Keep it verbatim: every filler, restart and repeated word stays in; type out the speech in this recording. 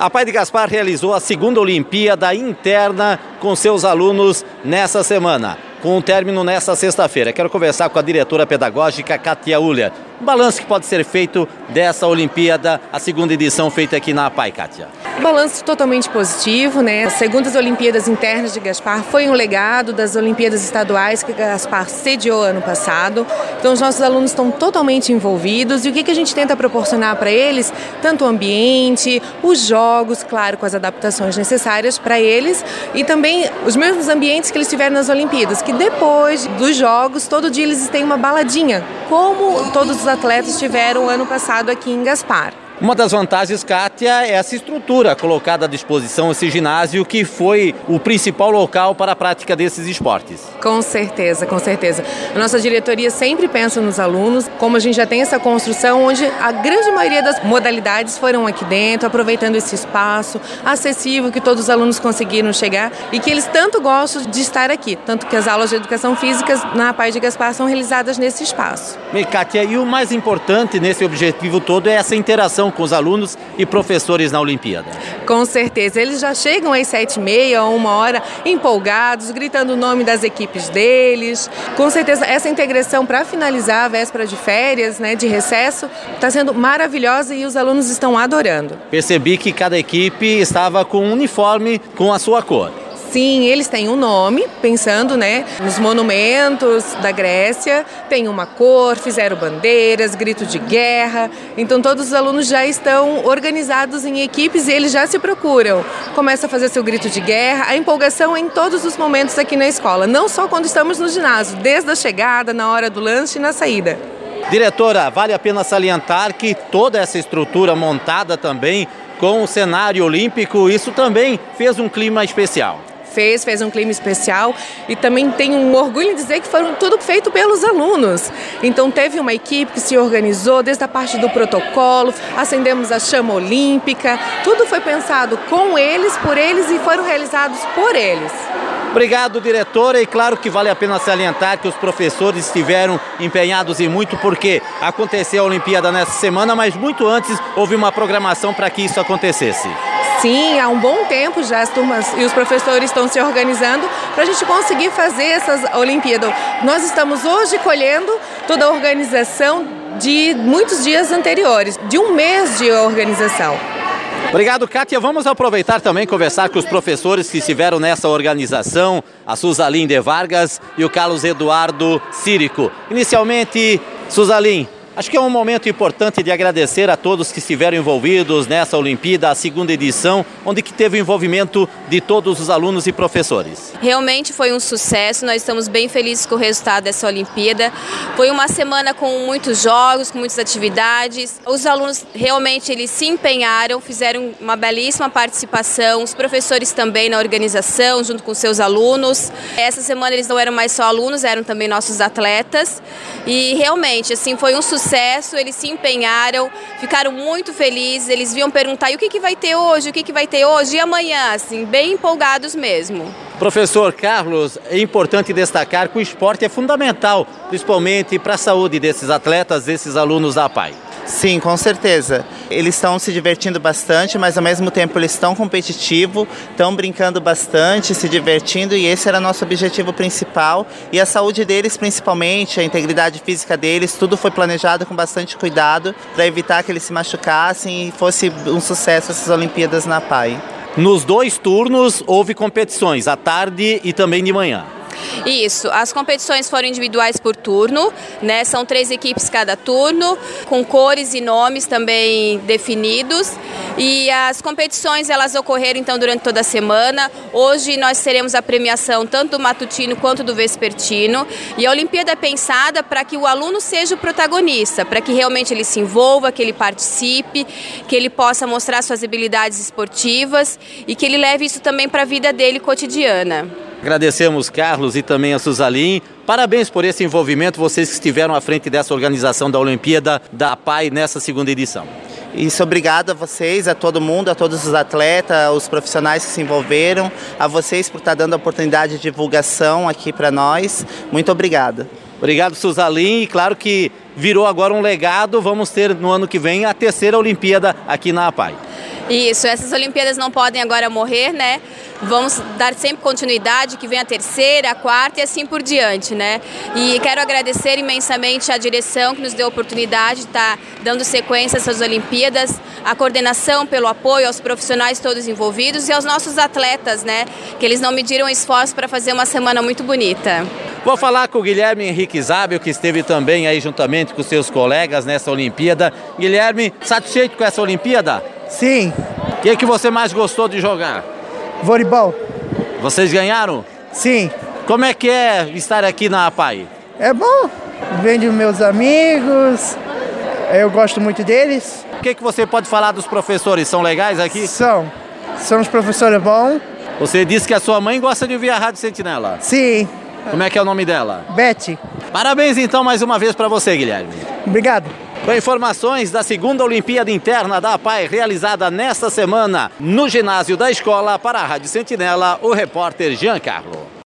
A APAI de Gaspar realizou a segunda Olimpíada interna com seus alunos nessa semana, com um término nesta sexta-feira. Quero conversar com a diretora pedagógica, Kátia Uller. Um balanço que pode ser feito dessa Olimpíada, a segunda edição feita aqui na APAI, Kátia. Um balanço totalmente positivo, né? As segundas Olimpíadas internas de Gaspar foi um legado das Olimpíadas estaduais que Gaspar sediou ano passado. Então os nossos alunos estão totalmente envolvidos e o que, que a gente tenta proporcionar para eles? Tanto o ambiente, os jogos, claro, com as adaptações necessárias para eles e também os mesmos ambientes que eles tiveram nas Olimpíadas, que depois dos jogos, todo dia eles têm uma baladinha, como todos os atletas tiveram ano passado aqui em Gaspar. Uma das vantagens, Kátia, é essa estrutura colocada à disposição, esse ginásio que foi o principal local para a prática desses esportes. Com certeza, com certeza. A nossa diretoria sempre pensa nos alunos, como a gente já tem essa construção, onde a grande maioria das modalidades foram aqui dentro, aproveitando esse espaço acessível que todos os alunos conseguiram chegar e que eles tanto gostam de estar aqui, tanto que as aulas de educação física na APAI de Gaspar são realizadas nesse espaço. Bem, Kátia, e o mais importante nesse objetivo todo é essa interação com os alunos e professores na Olimpíada. Com certeza, eles já chegam às sete e meia, uma hora, empolgados, gritando o nome das equipes deles. Com certeza, essa integração para finalizar a véspera de férias, né, de recesso, está sendo maravilhosa e os alunos estão adorando. Percebi que cada equipe estava com um uniforme com a sua cor. Sim, eles têm um nome, pensando, né, nos monumentos da Grécia, tem uma cor, fizeram bandeiras, grito de guerra, então todos os alunos já estão organizados em equipes e eles já se procuram. Começa a fazer seu grito de guerra, a empolgação é em todos os momentos aqui na escola, não só quando estamos no ginásio, desde a chegada, na hora do lanche e na saída. Diretora, vale a pena salientar que toda essa estrutura montada também com o cenário olímpico, isso também fez um clima especial. Fez, fez um clima especial e também tenho um orgulho em dizer que foram tudo feito pelos alunos. Então teve uma equipe que se organizou desde a parte do protocolo, acendemos a chama olímpica, tudo foi pensado com eles, por eles e foram realizados por eles. Obrigado, diretora, e claro que vale a pena salientar que os professores estiveram empenhados em muito, porque aconteceu a Olimpíada nessa semana, mas muito antes houve uma programação para que isso acontecesse. Sim, há um bom tempo já as turmas e os professores estão se organizando para a gente conseguir fazer essas Olimpíadas. Nós estamos hoje colhendo toda a organização de muitos dias anteriores, de um mês de organização. Obrigado, Kátia. Vamos aproveitar também e conversar com os professores que estiveram nessa organização, a Suzaline de Vargas e o Carlos Eduardo Círico. Inicialmente, Suzaline, acho que é um momento importante de agradecer a todos que estiveram envolvidos nessa Olimpíada, a segunda edição, onde que teve o envolvimento de todos os alunos e professores. Realmente foi um sucesso, nós estamos bem felizes com o resultado dessa Olimpíada. Foi uma semana com muitos jogos, com muitas atividades. Os alunos realmente eles se empenharam, fizeram uma belíssima participação, os professores também na organização, junto com seus alunos. Essa semana eles não eram mais só alunos, eram também nossos atletas. E realmente, assim, foi um sucesso. Sucesso, eles se empenharam, ficaram muito felizes, eles vinham perguntar e o que, que vai ter hoje, o que, que vai ter hoje e amanhã, assim, bem empolgados mesmo. Professor Carlos, é importante destacar que o esporte é fundamental, principalmente para a saúde desses atletas, desses alunos da APAI. Sim, com certeza. Eles estão se divertindo bastante, mas ao mesmo tempo eles estão competitivos, estão brincando bastante, se divertindo e esse era nosso objetivo principal. E a saúde deles principalmente, a integridade física deles, tudo foi planejado com bastante cuidado para evitar que eles se machucassem e fosse um sucesso essas Olimpíadas na APAI. Nos dois turnos houve competições, à tarde e também de manhã. Isso, as competições foram individuais por turno, né? São três equipes cada turno, com cores e nomes também definidos. E as competições elas ocorreram então durante toda a semana. Hoje nós teremos a premiação tanto do matutino quanto do vespertino. E a Olimpíada é pensada para que o aluno seja o protagonista, para que realmente ele se envolva, que ele participe, que ele possa mostrar suas habilidades esportivas e que ele leve isso também para a vida dele cotidiana. Agradecemos, Carlos, e também a Suzaline. Parabéns por esse envolvimento, vocês que estiveram à frente dessa organização da Olimpíada da APAI nessa segunda edição. Isso, obrigado a vocês, a todo mundo, a todos os atletas, os profissionais que se envolveram, a vocês por estar dando a oportunidade de divulgação aqui para nós. Muito obrigado. Obrigado, Suzaline, e claro que virou agora um legado, vamos ter no ano que vem a terceira Olimpíada aqui na APAI. Isso, essas Olimpíadas não podem agora morrer, né? Vamos dar sempre continuidade, que vem a terceira, a quarta e assim por diante, né? E quero agradecer imensamente à direção que nos deu a oportunidade de estar dando sequência a essas Olimpíadas, a coordenação pelo apoio aos profissionais todos envolvidos e aos nossos atletas, né? Que eles não mediram esforço para fazer uma semana muito bonita. Vou falar com o Guilherme Henrique Zábio, que esteve também aí juntamente com seus colegas nessa Olimpíada. Guilherme, satisfeito com essa Olimpíada? Sim. O que, que você mais gostou de jogar? Voleibol. Vocês ganharam? Sim. Como é que é estar aqui na APAI? É bom. Vendo meus amigos. Eu gosto muito deles. O que, que você pode falar dos professores? São legais aqui? São. São os professores bons. Você disse que a sua mãe gosta de ouvir a Rádio Sentinela. Sim. Como é que é o nome dela? Beth. Parabéns então mais uma vez para você, Guilherme. Obrigado. Com informações da segunda Olimpíada Interna da APAI, realizada nesta semana no ginásio da escola, para a Rádio Sentinela, o repórter Jean Carlo.